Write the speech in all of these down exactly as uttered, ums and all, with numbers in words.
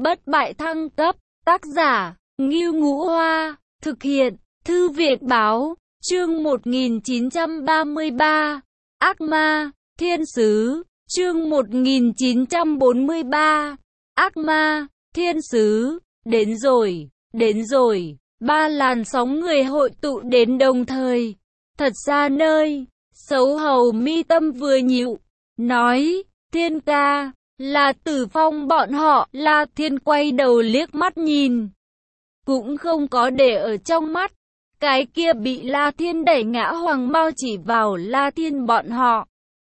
Bất bại thăng cấp, tác giả, Ngưu Ngũ Hoa, thực hiện, Thư viện báo, chương một nghìn chín trăm ba mươi ba, Ác Ma, Thiên Sứ, chương một nghìn chín trăm bốn mươi ba, Ác Ma, Thiên Sứ, đến rồi, đến rồi, ba làn sóng người hội tụ đến đồng thời, thật xa nơi, Sấu Hầu mi tâm vừa nhịu, nói, Thiên ca, là Tử Phong bọn họ. La Thiên quay đầu liếc mắt nhìn, cũng không có để ở trong mắt, cái kia bị La Thiên đẩy ngã Hoàng Mao chỉ vào La Thiên bọn họ,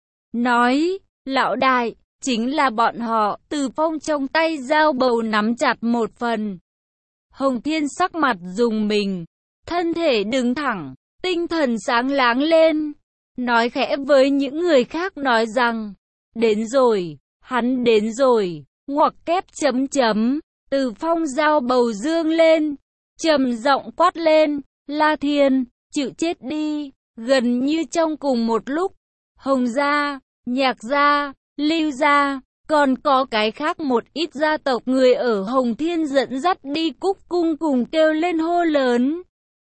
nói, lão đại, chính là bọn họ. Tử Phong trong tay dao bầu nắm chặt một phần. Hồng Thiên sắc mặt rùng mình, thân thể đứng thẳng, tinh thần sáng láng lên, nói khẽ với những người khác nói rằng, đến rồi, hắn đến rồi, ngoặc kép chấm chấm, Tử Phong dao bầu dương lên, trầm giọng quát lên, La Thiên, chịu chết đi. Gần như trong cùng một lúc, Hồng gia, Nhạc gia, Lưu gia, còn có cái khác một ít gia tộc người ở Hồng Thiên dẫn dắt đi Cúc Cung cùng kêu lên hô lớn.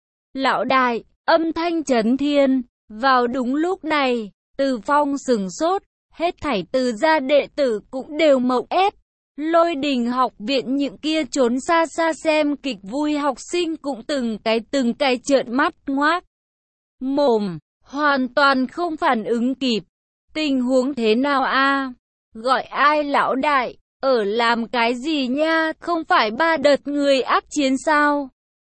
Lão đại, âm thanh chấn thiên. Vào đúng lúc này, Tử Phong sừng sốt, hết thảy Từ gia đệ tử cũng đều mộng ép. Lôi Đình học viện những kia trốn xa xa xem kịch vui học sinh cũng từng cái từng cái trợn mắt ngoác mồm, hoàn toàn không phản ứng kịp. Tình huống thế nào a? Gọi ai lão đại? Ở làm cái gì nha? Không phải ba đợt người ác chiến sao?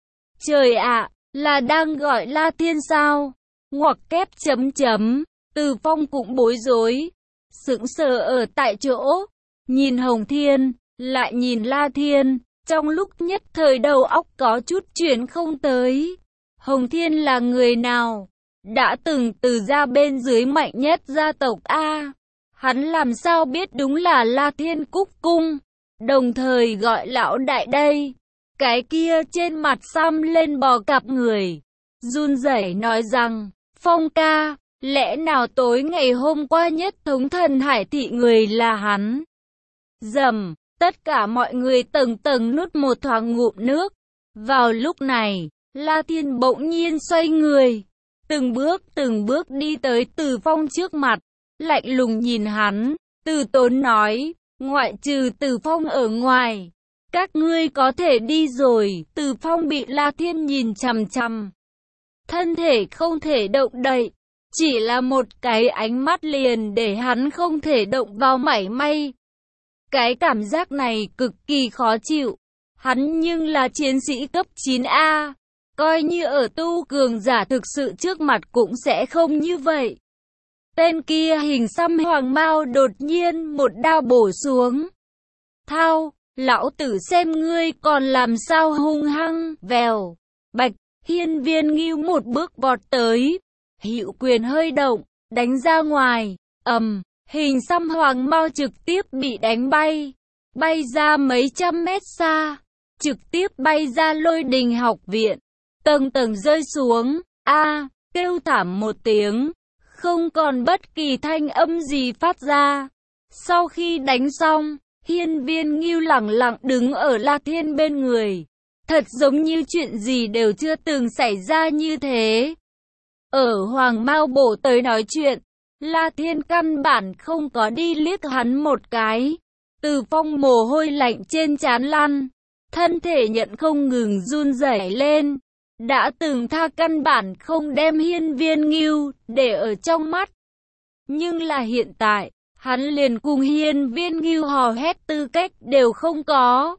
Trời ạ, là đang gọi La Thiên sao? Ngoặc kép chấm chấm, Từ Phong cũng bối rối, sững sờ ở tại chỗ, nhìn Hồng Thiên, lại nhìn La Thiên, trong lúc nhất thời đầu óc có chút chuyển không tới. Hồng Thiên là người nào? Đã từng Từ gia bên dưới mạnh nhất gia tộc A. Hắn làm sao biết đúng là La Thiên Cúc Cung, đồng thời gọi lão đại đây. Cái kia trên mặt xăm lên bò cặp người, run rẩy nói rằng, Phong ca, lẽ nào tối ngày hôm qua nhất thống thần hải thị người là hắn? Dầm, tất cả mọi người tầng tầng nuốt một thoáng ngụm nước. Vào lúc này, La Thiên bỗng nhiên xoay người, từng bước từng bước đi tới Từ Phong trước mặt, lạnh lùng nhìn hắn, từ tốn nói, ngoại trừ Từ Phong ở ngoài, các ngươi có thể đi rồi. Từ Phong bị La Thiên nhìn chằm chằm, thân thể không thể động đậy, chỉ là một cái ánh mắt liền để hắn không thể động vào mảy may. Cái cảm giác này cực kỳ khó chịu, hắn nhưng là chiến sĩ cấp chín A, coi như ở tu cường giả thực sự trước mặt cũng sẽ không như vậy. Tên kia hình xăm Hoàng Mao đột nhiên một đao bổ xuống. Thao, lão tử xem ngươi còn làm sao hung hăng. Vèo, bạch, Hiên Viên Ngưu một bước vọt tới, hữu quyền hơi động, đánh ra ngoài, ầm, hình xăm Hoàng Mao trực tiếp bị đánh bay, bay ra mấy trăm mét xa, trực tiếp bay ra Lôi Đình học viện, tầng tầng rơi xuống. A, kêu thảm một tiếng, không còn bất kỳ thanh âm gì phát ra. Sau khi đánh xong, Hiên Viên Ngưu lẳng lặng đứng ở La Thiên bên người, thật giống như chuyện gì đều chưa từng xảy ra như thế. Ở Hoàng Mao bổ tới nói chuyện, La Thiên căn bản không có đi liếc hắn một cái. Từ Phong mồ hôi lạnh trên trán lăn, thân thể nhận không ngừng run rẩy lên. Đã từng tha căn bản không đem Hiên Viên Ngưu để ở trong mắt, nhưng là hiện tại, hắn liền cùng Hiên Viên Ngưu hò hét tư cách đều không có.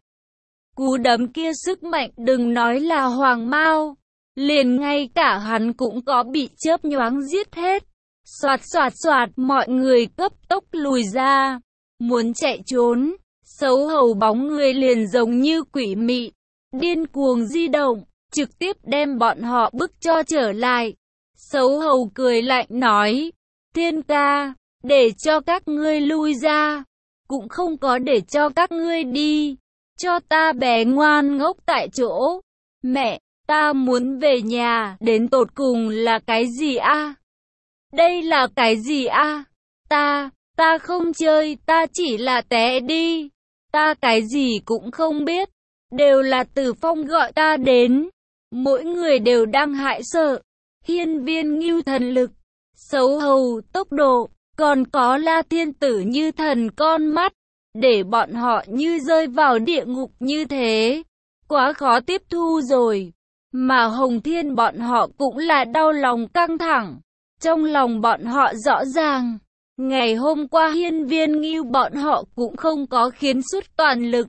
Cú đấm kia sức mạnh đừng nói là Hoàng Mao, liền ngay cả hắn cũng có bị chớp nhoáng giết hết. Soạt soạt soạt, mọi người cấp tốc lùi ra, muốn chạy trốn. Sấu Hầu bóng người liền giống như quỷ mị, điên cuồng di động, trực tiếp đem bọn họ bức cho trở lại. Sấu Hầu cười lạnh nói, Thiên ca, để cho các ngươi lui ra, cũng không có để cho các ngươi đi, cho ta bé ngoan ngốc tại chỗ. Mẹ, ta muốn về nhà. Đến tột cùng là cái gì a? Đây là cái gì a? Ta, ta không chơi, ta chỉ là té đi. ta cái gì cũng không biết, đều là Từ Phong gọi ta đến. Mỗi người đều đang hại sợ, hiên viên ngưu thần lực, xấu hầu tốc độ, còn có La Thiên Tử như thần con mắt, để bọn họ như rơi vào địa ngục như thế. Quá khó tiếp thu rồi. Mà Hồng Thiên bọn họ cũng là đau lòng căng thẳng. Trong lòng bọn họ rõ ràng, ngày hôm qua hiên viên ngưu bọn họ cũng không có khiến xuất toàn lực.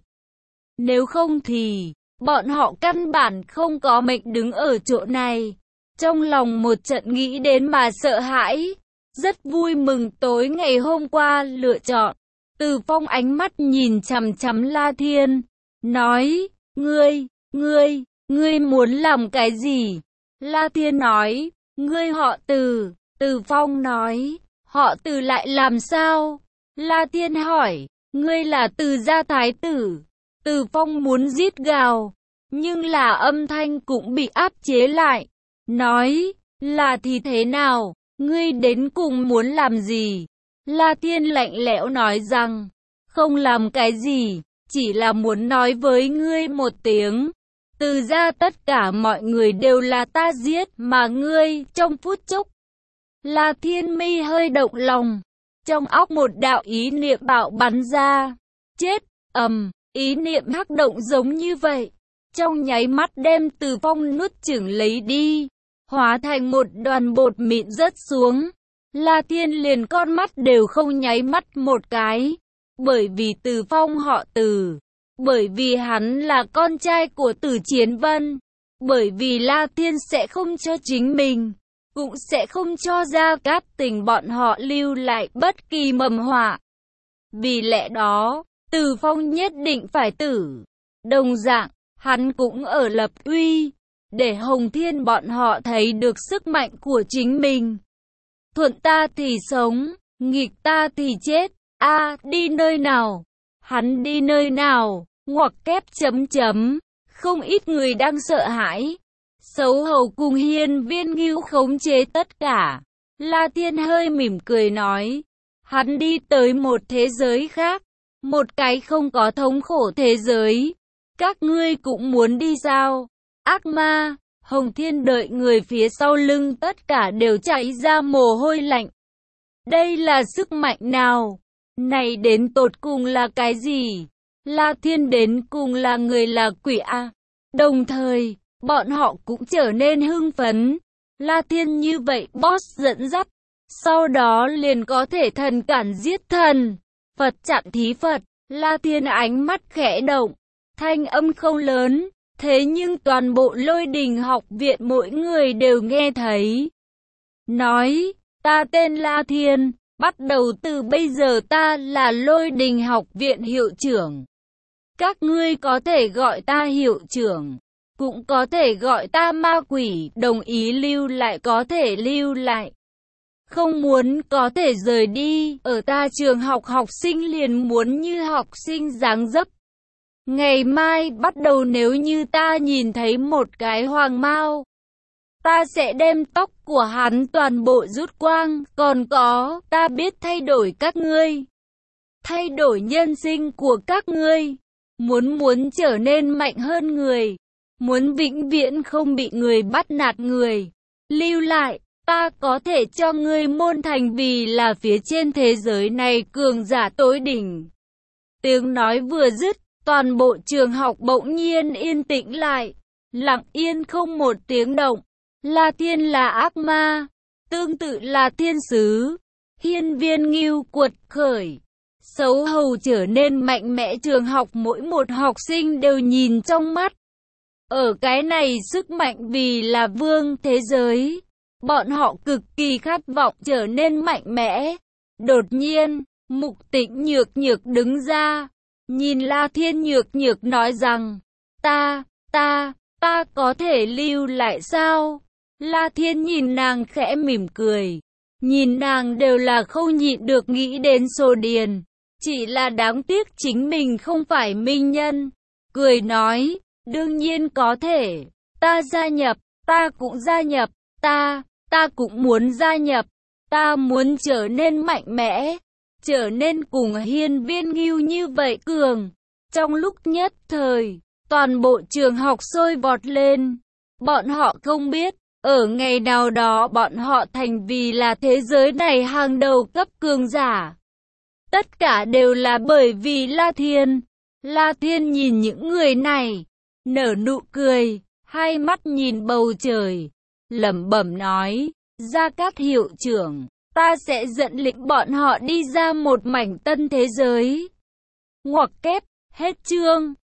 Nếu không thì, bọn họ căn bản không có mệnh đứng ở chỗ này. Trong lòng một trận nghĩ đến mà sợ hãi. Rất vui mừng tối ngày hôm qua lựa chọn. Từ Phong ánh mắt nhìn chằm chằm La Thiên, nói, ngươi, ngươi, ngươi muốn làm cái gì? La Thiên nói, ngươi họ Từ. Từ Phong nói, họ Từ lại làm sao? La Thiên hỏi, ngươi là Từ gia thái tử. Từ Phong muốn rít gào, nhưng là âm thanh cũng bị áp chế lại. Nói, là thì thế nào? Ngươi đến cùng muốn làm gì? La Thiên lạnh lẽo nói rằng, không làm cái gì, chỉ là muốn nói với ngươi một tiếng. Từ ra tất cả mọi người đều là ta giết mà ngươi, trong phút chốc. La Thiên mi hơi động lòng, trong óc một đạo ý niệm bạo bắn ra. Chết, ầm, ý niệm hắc động giống như vậy. Trong nháy mắt đem Từ Phong nuốt chửng lấy đi, hóa thành một đoàn bột mịn rớt xuống. La Thiên liền con mắt đều không nháy mắt một cái, bởi vì Từ Phong họ Từ, bởi vì hắn là con trai của Từ Chiến Vân, bởi vì La Thiên sẽ không cho chính mình, cũng sẽ không cho Gia Cát Tình bọn họ lưu lại bất kỳ mầm họa. Vì lẽ đó, Từ Phong nhất định phải tử. Đồng dạng, hắn cũng ở lập uy, để Hồng Thiên bọn họ thấy được sức mạnh của chính mình. Thuận ta thì sống, nghịch ta thì chết. A, à, đi nơi nào? Hắn đi nơi nào? Ngoặc kép chấm chấm. Không ít người đang sợ hãi. Xấu hầu cùng hiên viên ngưu khống chế tất cả. La Thiên hơi mỉm cười nói. Hắn đi tới một thế giới khác. Một cái không có thống khổ thế giới. Các ngươi cũng muốn đi sao? Ác ma. Hồng Thiên đợi người phía sau lưng tất cả đều chảy ra mồ hôi lạnh. Đây là sức mạnh nào? Này đến tột cùng là cái gì? La Thiên đến cùng là người là quỷ à? Đồng thời, bọn họ cũng trở nên hưng phấn. La Thiên như vậy boss dẫn dắt. Sau đó liền có thể thần cản giết thần. Phật chặn thí Phật. La Thiên ánh mắt khẽ động. Thanh âm không lớn. Thế nhưng toàn bộ Lôi Đình học viện mỗi người đều nghe thấy. Nói, ta tên La Thiên, bắt đầu từ bây giờ ta là Lôi Đình học viện hiệu trưởng. Các ngươi có thể gọi ta hiệu trưởng, cũng có thể gọi ta ma quỷ, đồng ý lưu lại có thể lưu lại. Không muốn có thể rời đi, ở ta trường học học sinh liền muốn như học sinh dáng dấp. Ngày mai bắt đầu nếu như ta nhìn thấy một cái hoàng mao, ta sẽ đem tóc của hắn toàn bộ rút quang, còn có, ta biết thay đổi các ngươi. Thay đổi nhân sinh của các ngươi. Muốn muốn trở nên mạnh hơn người. Muốn vĩnh viễn không bị người bắt nạt người. Lưu lại, ta có thể cho ngươi môn thành vì là phía trên thế giới này cường giả tối đỉnh. Tiếng nói vừa dứt. Toàn bộ trường học bỗng nhiên yên tĩnh lại, lặng yên không một tiếng động. La Thiên là ác ma, tương tự là thiên sứ. Hiên viên ngưu cuột khởi, xấu hầu trở nên mạnh mẽ. Trường học mỗi một học sinh đều nhìn trong mắt. Ở cái này sức mạnh vì là vương thế giới, bọn họ cực kỳ khát vọng trở nên mạnh mẽ. Đột nhiên, Mục Tĩnh nhược nhược đứng ra. Nhìn La Thiên nhược nhược nói rằng, ta, ta, ta có thể lưu lại sao? La Thiên nhìn nàng khẽ mỉm cười. Nhìn nàng đều là không nhịn được nghĩ đến Sô Điền. Chỉ là đáng tiếc chính mình không phải minh nhân. Cười nói, đương nhiên có thể. Ta gia nhập, ta cũng gia nhập. Ta, ta cũng muốn gia nhập. Ta muốn trở nên mạnh mẽ. Trở nên cùng hiên viên ngưu như vậy cường. Trong lúc nhất thời, toàn bộ trường học sôi vọt lên. Bọn họ không biết, ở ngày nào đó bọn họ thành vì là thế giới này hàng đầu cấp cường giả. Tất cả đều là bởi vì La Thiên. La Thiên nhìn những người này, nở nụ cười, hai mắt nhìn bầu trời, lẩm bẩm nói, Gia Cát hiệu trưởng, ta sẽ dẫn lĩnh bọn họ đi ra một mảnh tân thế giới. Ngoặc kép, hết chương.